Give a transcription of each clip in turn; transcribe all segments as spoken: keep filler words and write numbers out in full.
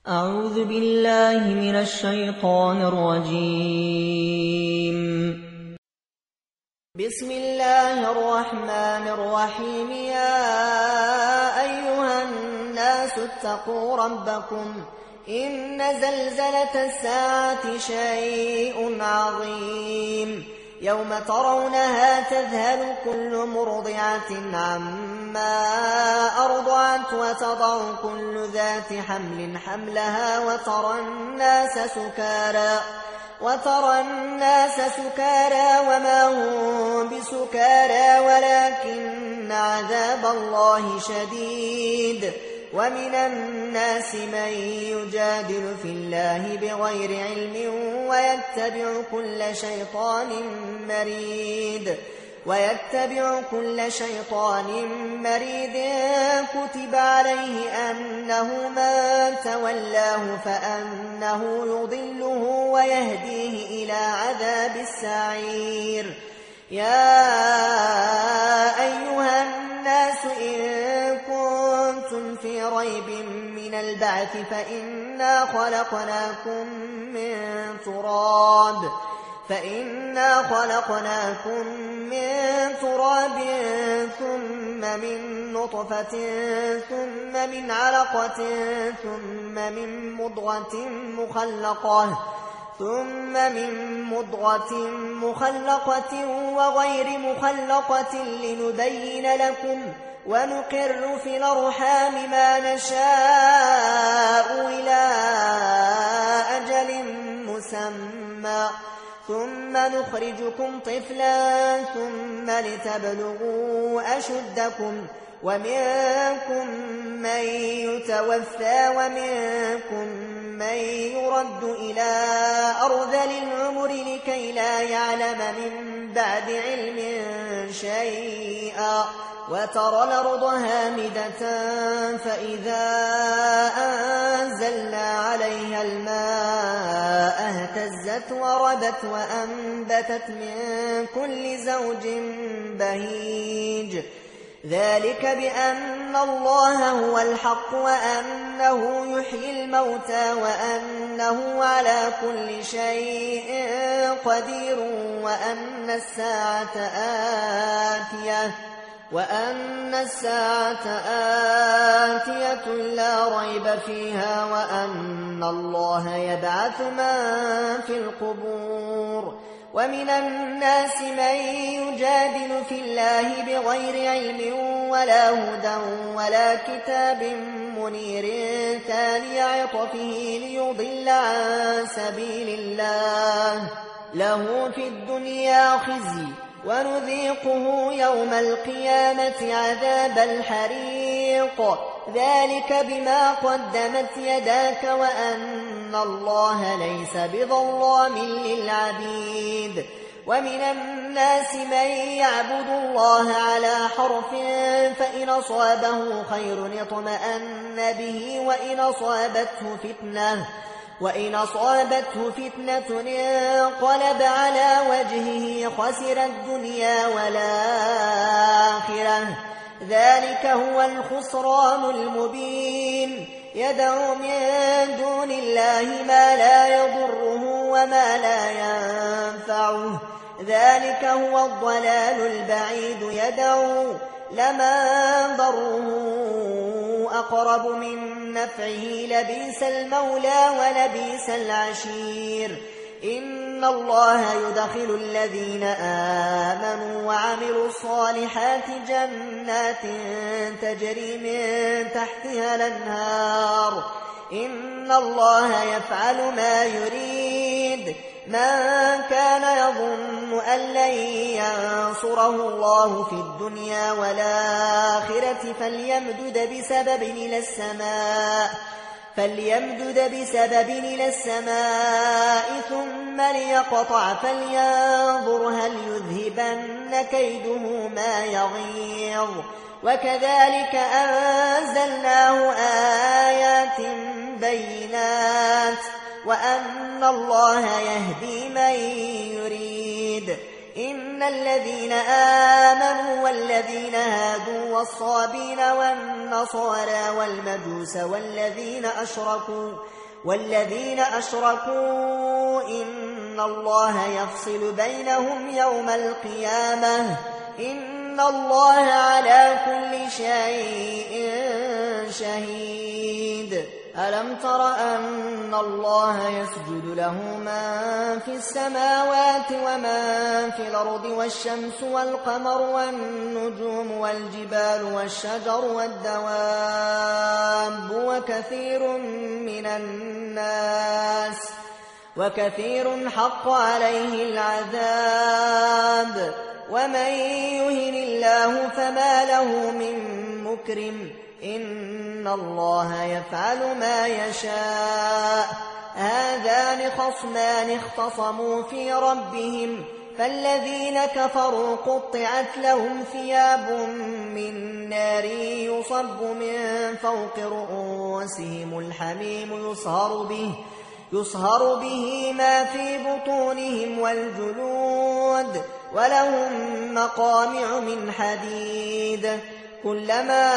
أعوذ بالله من الشيطان الرجيم. بسم الله الرحمن الرحيم. يا أيها الناس اتقوا ربكم إن زلزلة الساعة شيء عظيم يوم ترونها تذهل كل مرضعة عما أرضعت وتضع كل ذات حمل حملها وترى الناس سكارى وترى الناس سكارى وما هم بسكارى ولكن عذاب الله شديد. ومن الناس من يجادل في الله بغير علم ويتبع كل شيطان مريد ويتبع كل شيطان مريد كتب عليه أنه من تولاه فأنه يضله ويهديه إلى عذاب السعير. يا أيها الناس إن كنتم في ريب من البعث فإنا خلقناكم من تراب فإنا خلقناكم من تراب ثم من نطفة ثم من علقة ثم من مضغة مخلقة ثم من مضغة مخلقة وغير مخلقة لنبين لكم ونقر في الأرحام ما نشاء إلى أجل مسمى ثم نخرجكم طفلا ثم لتبلغوا أشدكم ومنكم من يتوفى ومنكم من يرد إلى أرذل العمر لكي لا يعلم من بعد علم شيئا. وترى الأرض هامدة فإذا أنزلنا عليها الماء اهتزت وربت وأنبتت من كل زوج بهيج. ذلك بأن الله هو الحق وأنه يحيي الموتى وأنه على كل شيء قدير وأن الساعة آتية وأن الساعة آتية لا ريب فيها وأن الله يبعث من في القبور. ومن الناس من يجادل في الله بغير علم ولا هدى ولا كتاب منير ثاني عطفه ليضل عن سبيل الله له في الدنيا خزي ونذيقه يوم القيامة عذاب الحريق. ذلك بما قدمت يداك وأن الله ليس بظلام للعبيد. ومن الناس من يعبد الله على حرف فإن أصابه خير اطمأن به وإن أصابته فتنة وإن أصابته فتنة انقلب على وجهه خسر الدنيا والآخرة. ذلك هو الخسران المبين. يدعو من دون الله ما لا يضره وما لا ينفعه ذلك هو الضلال البعيد. يدعو لمن ضره أقرب من نفعه لبئس المولى ولبئس العشير. إن الله يدخل الذين آمنوا وعملوا الصالحات جنات تجري من تحتها الأنهار. إن الله يفعل ما يريد. من كان يظن أن لن ينصره الله في الدنيا والآخرة فليمدد بسبب إلى السماء فليمدد بسبب إلى السماء ثم ليقطع فلينظر هل يذهبن كيده ما يغيظ. وكذلك أنزلناه آيات بينات وأن الله يهدي من يريد. إن الذين آمنوا والذين هادوا والصابين والنصارى والنصارى والمجوس والذين أشركوا والذين أشركوا إن الله يفصل بينهم يوم القيامة إن الله على كل شيء شهيد. ألم تر أن الله يسجد له من في السماوات ومن في الأرض والشمس والقمر والنجوم والجبال والشجر والدواب وكثير من الناس وكثير حق عليه العذاب ومن يهن الله فما له من مكرم إن الله يفعل ما يشاء. هذان خصمان اختصموا في ربهم فالذين كفروا قطعت لهم ثياب من نار يصب من فوق رؤوسهم الحميم يصهر به يصهر به ما في بطونهم والجلود ولهم مقامع من حديد كلما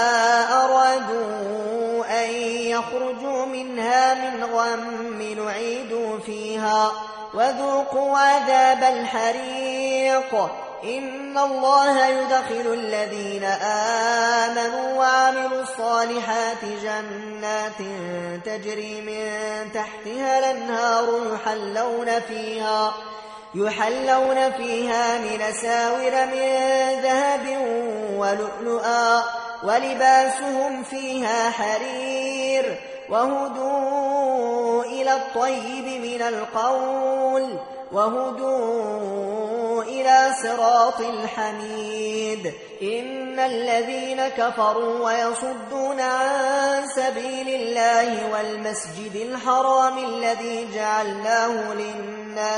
أرادوا أن يخرجوا منها من غم نعيدوا فيها وذوقوا عذاب الحريق. إن الله يدخل الذين آمنوا وعملوا الصالحات جنات تجري من تحتها الأنهار يحلون فيها يحلون فيها من أساور من ذهب ولؤلؤا ولباسهم فيها حرير وهدوا إلى الطيب من القول وهدوا إلى صراط الحميد. إن الذين كفروا ويصدون عن سبيل الله والمسجد الحرام الذي جعلناه للناس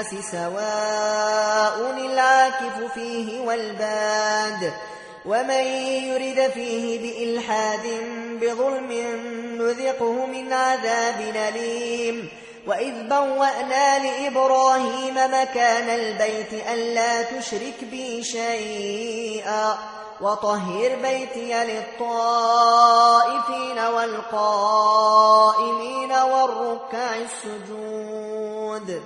سواء العاكف فيه والباد ومن يرد فيه بإلحاد بظلم نذقه من عذاب أليم. وإذ بوأنا لإبراهيم مكان البيت ألا تشرك بي شيئا وطهر بيتي للطائفين والقائمين والركع السجود.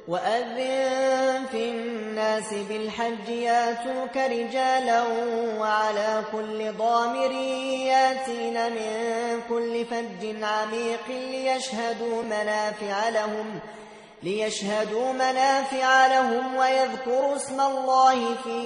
وأذن في الناس بالحج ياتوك رجالا وعلى كل ضامر ياتين من كل فج عميق ليشهدوا منافع لهم ليشهدوا منافع لهم ويذكروا اسم الله في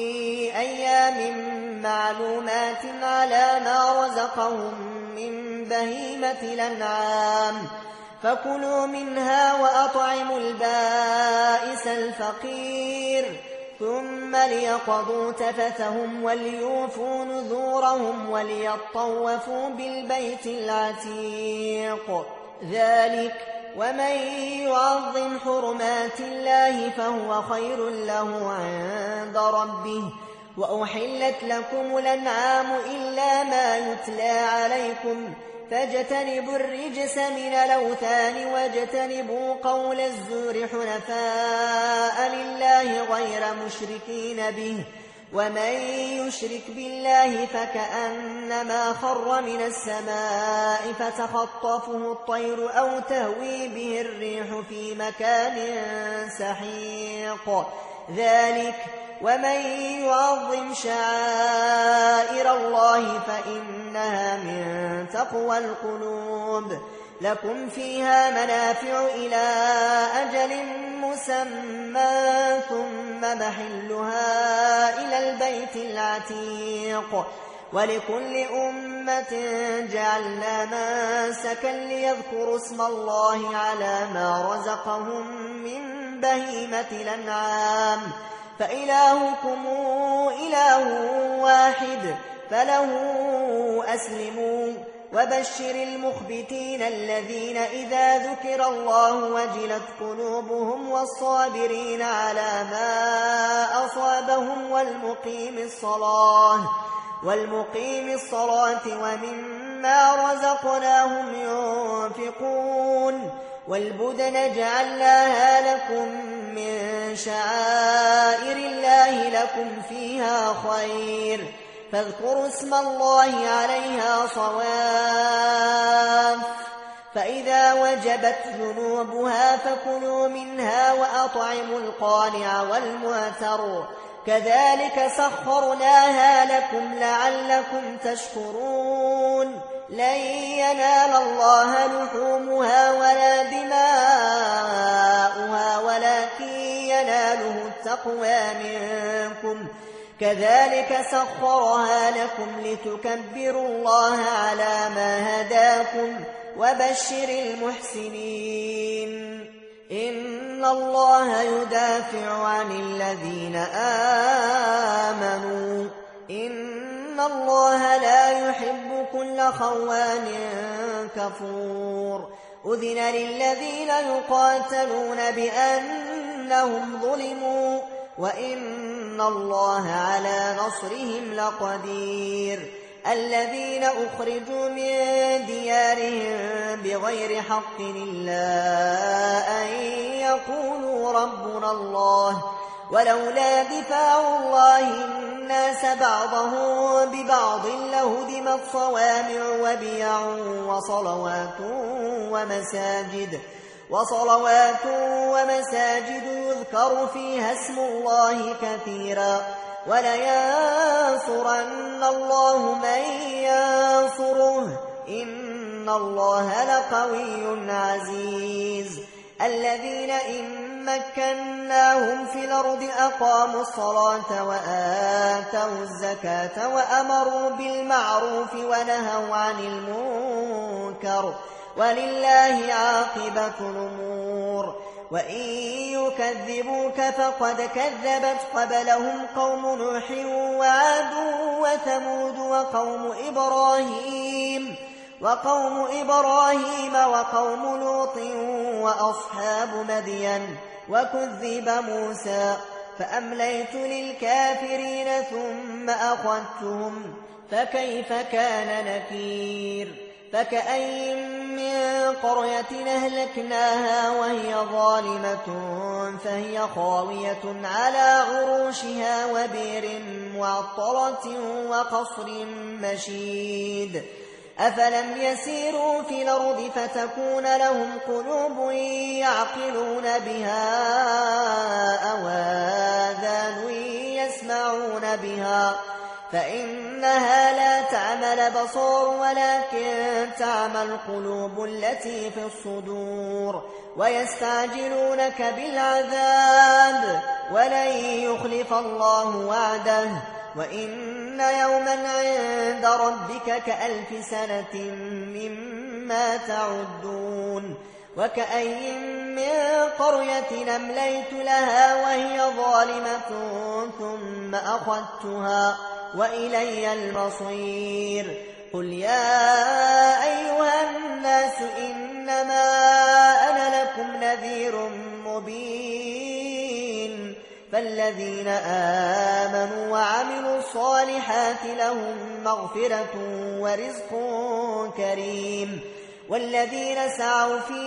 أيام معلومات على ما رزقهم من بهيمة الأنعام فكلوا منها وأطعموا البائس الفقير ثم ليقضوا تفثهم وليوفوا نذورهم وليطوفوا بالبيت العتيق. ذلك ومن يعظم حرمات الله فهو خير له عند ربه. وأحلت لكم الأنعام إلا ما يتلى عليكم فاجتنبوا الرجس من الأوثان واجتنبوا قول الزور حنفاء لله غير مشركين به ومن يشرك بالله فكأنما خر من السماء فتخطفه الطير أو تهوي به الريح في مكان سحيق. ذلك ومن يعظم شعائر الله فإنها من تقوى القلوب. لكم فيها منافع إلى أجل مسمى ثم محلها إلى البيت العتيق. ولكل أمة جعلنا منسكا ليذكروا اسم الله على ما رزقهم من بهيمة الأنعام فإلهكم إله واحد فله أسلموا. وبشر المخبتين الذين إذا ذكر الله وجلت قلوبهم والصابرين على ما أصابهم والمقيم الصلاة والمقيم الصلاة ومما رزقناهم ينفقون. والبدن جعلناها لكم من شعائر الله لكم فيها خير فاذكروا اسم الله عليها صواف، فإذا وجبت ذنوبها فكلوا منها وأطعموا القانع والمعتر، كذلك سخرناها لكم لعلكم تشكرون. لن ينال الله لحومها ولا دماؤها ولكن يناله التقوى منكم، كذلك سخرها لكم لتكبروا الله على ما هداكم وبشر المحسنين. إن الله يدافع عن الذين آمنوا، إن الله لا يحب كل خوان كفور. أذن للذين يقاتلون بأنهم ظلموا وإن الله على نصرهم لقدير. الذين أخرجوا من ديارهم بغير حق إلا أن يقولوا ربنا الله، ولولا دفاع الله الناس بعضهم ببعض لهدمت صوامع وبيع وصلوات ومساجد وصلوات ومساجد يذكر فيها اسم الله كثيرا، ولينصرن الله من ينصره، إن الله لقوي عزيز. الذين إن مكناهم في الأرض أقاموا الصلاة وآتوا الزكاة وأمروا بالمعروف ونهوا عن المنكر، ولله عاقبة الأمور. وإن يكذبوك فقد كذبت قبلهم قوم نوح وعاد وثمود وقوم إبراهيم وقوم إبراهيم وقوم لوط وأصحاب مدين، وكذب موسى فأمليت للكافرين ثم أخذتهم فكيف كان نكير. فكأي من قرية أهلكناها وهي ظالمة فهي خاوية على عروشها وبئر معطلة وقصر مشيد. أفلم يسيروا في الأرض فتكون لهم قلوب يعقلون بها أو آذان يسمعون بها، فإنها لا تعمى الأبصار ولكن تعمى القلوب التي في الصدور. ويستعجلونك بالعذاب ولن يخلف الله وعده، وإن يوما عند ربك كألف سنة مما تعدون. وكأي من قرية أمليت لها وهي ظالمة ثم أخذتها وإلي المصير. قل يا أيها الناس إنما أنا لكم نذير مبين، فالذين آمنوا وعملوا الصالحات لهم مغفرة ورزق كريم، والذين سعوا في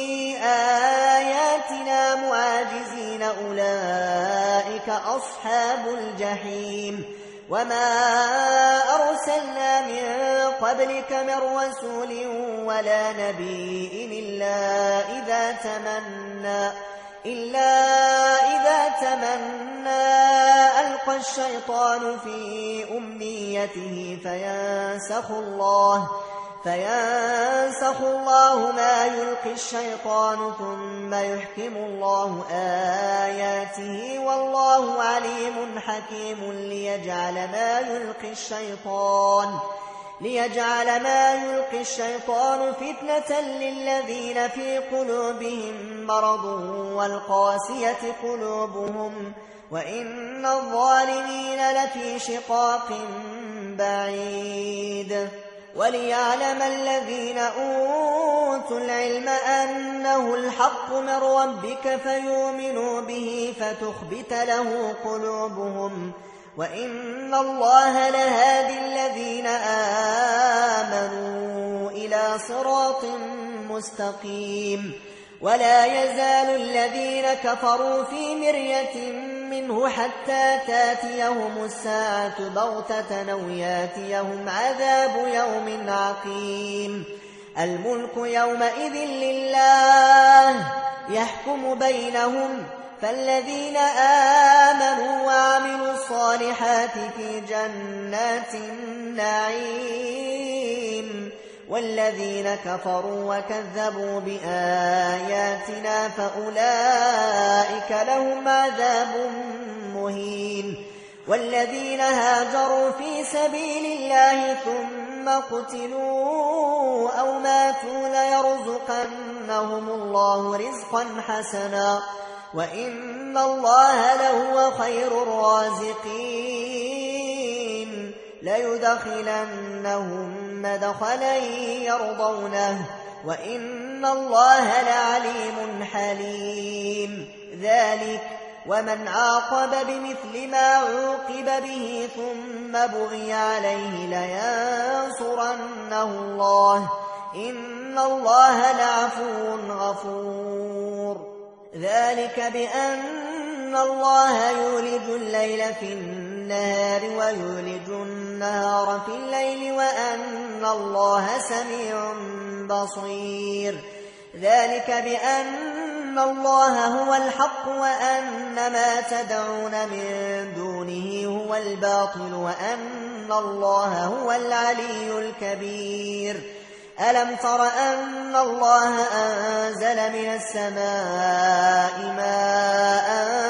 آياتنا معاجزين أولئك أصحاب الجحيم. وما أرسلنا من قبلك من رسول ولا نبي إلا إذا تمنى إلا إذا تمنى ألقى الشيطان في أمنيته فينسخ الله فينسخ الله ما يلقي الشيطان ثم يحكم الله آياته والله عليم حكيم. ليجعل ما يلقي الشيطان ليجعل ما يلقي الشيطان فتنة للذين في قلوبهم مرض والقاسية قلوبهم، وإن الظالمين لفي شقاق بعيد. وليعلم الذين أوتوا العلم أنه الحق من ربك فيؤمنوا به فتخبت له قلوبهم، وإن الله لهادي الذين آمنوا إلى صراط مستقيم. ولا يزال الذين كفروا في مرية منه حتى تاتيهم الساعة بغتة أو ياتيهم عذاب يوم عقيم. الملك يومئذ لله يحكم بينهم، فالذين آمنوا وعملوا الصالحات في جنات النعيم، والذين كفروا وكذبوا بآياتنا فأولئك لهم عذاب مهين. والذين هاجروا في سبيل الله ثم قتلوا أو ماتوا ليرزقنهم الله رزقا حسنا وإن الله لهو خير الرازقين. ليدخلنهم مدخلا يرضونه وإن الله لعليم حليم. ذلك ومن عاقب بمثل ما عوقب به ثم بغي عليه لينصرنه الله إن الله لعفو غفور. ذلك بأن الله يولج الليل في النهار ويولج النهار في الليل وأن الله سميع بصير. ذلك بأن الله هو الحق وأن ما تدعون من دونه هو الباطل وأن الله هو العلي الكبير. ألم تر أن الله أنزل من السماء ماء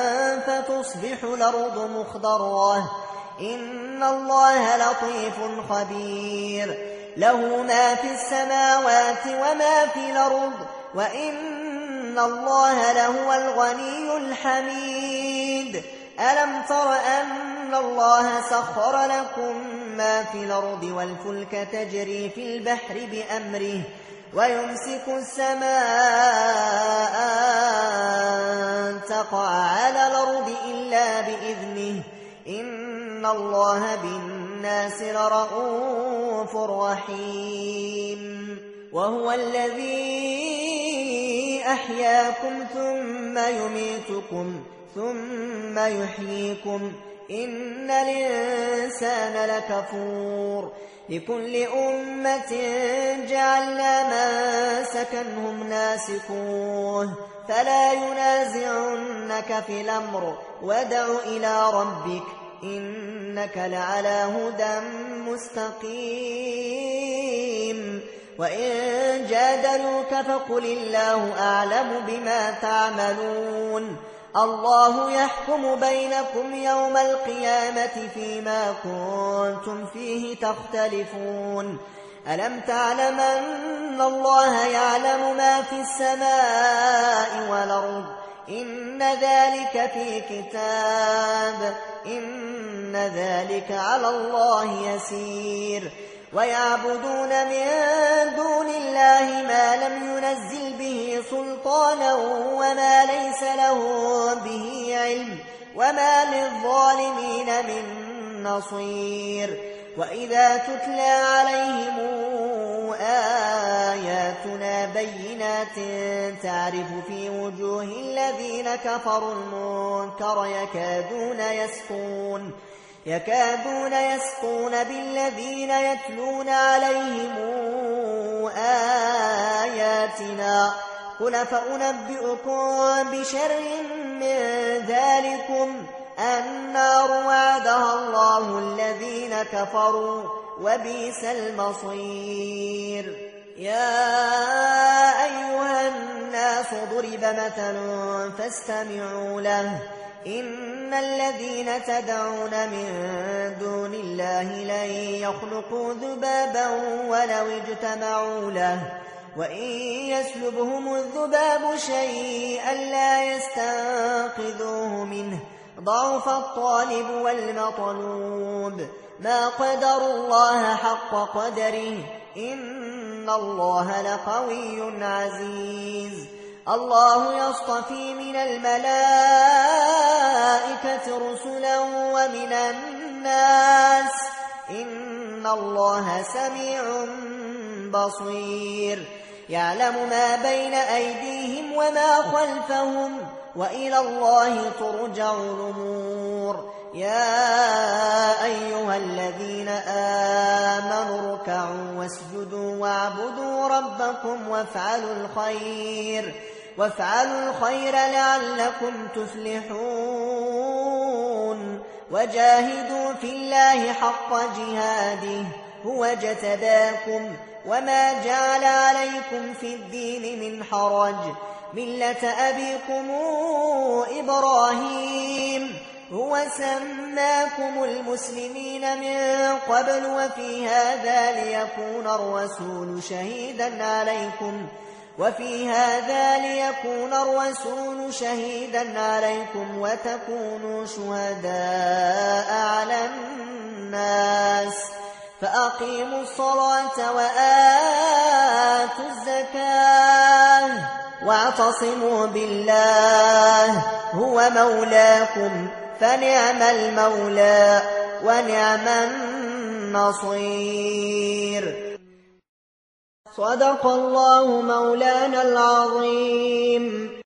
فتصبح الأرض مخضرة إن الله لطيف خبير. له ما في السماوات وما في الأرض وإن الله لهو الغني الحميد. ألم تر أن الله سخر لكم ما في الأرض والفلك تجري في البحر بأمره ويمسك السماء أن تقع على الأرض إلا بإذنه إن الله بالناس لرءوف رحيم. وهو الذي أحياكم ثم يميتكم ثم يحييكم إن الإنسان لكفور. لكل أمة جعلنا منسكا هم ناسكوه فلا ينازعنك في الأمر وادع إلى ربك إنك لعلى هدى مستقيم. وإن جادلوك فقل الله أعلم بما تعملون الله يحكم بينكم يوم القيامة فيما كنتم فيه تختلفون. ألم تعلم أن الله يعلم ما في السماء والأرض إن ذلك في كتاب إن ذلك على الله يسير. ويعبدون من دون الله ما لم ينزل به سلطانا وما ليس له به علم وما للظالمين من نصير. وإذا تتلى عليهم آياتنا بينات تعرف في وجوه الذين كفروا المنكر يكادون يسقون يكادون يسقون بالذين يتلون عليهم آياتنا قل فأنبئكم بشر من ذلكم النار وعدها الله الذين كفروا وبئس المصير. يا أيها الناس ضرب مثل فاستمعوا له إن الذين تدعون من دون الله لن يخلقوا ذبابا ولو اجتمعوا له وإن يسلبهم الذباب شيئا لا يستنقذوه منه ضعف الطالب والمطلوب. ما قدروا الله حق قدره إن الله لقوي عزيز. الله يصطفي من الملائكة رسلا ومن الناس إن الله سميع بصير. يعلم ما بين أيديهم وما خلفهم وإلى الله ترجع الأمور. يا أيها الذين آمنوا اركعوا واسجدوا واعبدوا ربكم وافعلوا الخير وافعلوا الخير لعلكم تفلحون. وجاهدوا في الله حق جهاده هو اجتباكم وما جعل عليكم في الدين من حرج ملة أبيكم إبراهيم هو سماكم المسلمين من قبل وفي هذا ليكون الرسول شهيدا عليكم وفي هذا ليكون الرسول شهيدا عليكم وتكونوا شهداء على الناس فأقيموا الصلاة وآتوا الزكاة واعتصموا بالله هو مولاكم فنعم المولى ونعم النصير. صدق الله مولانا العظيم.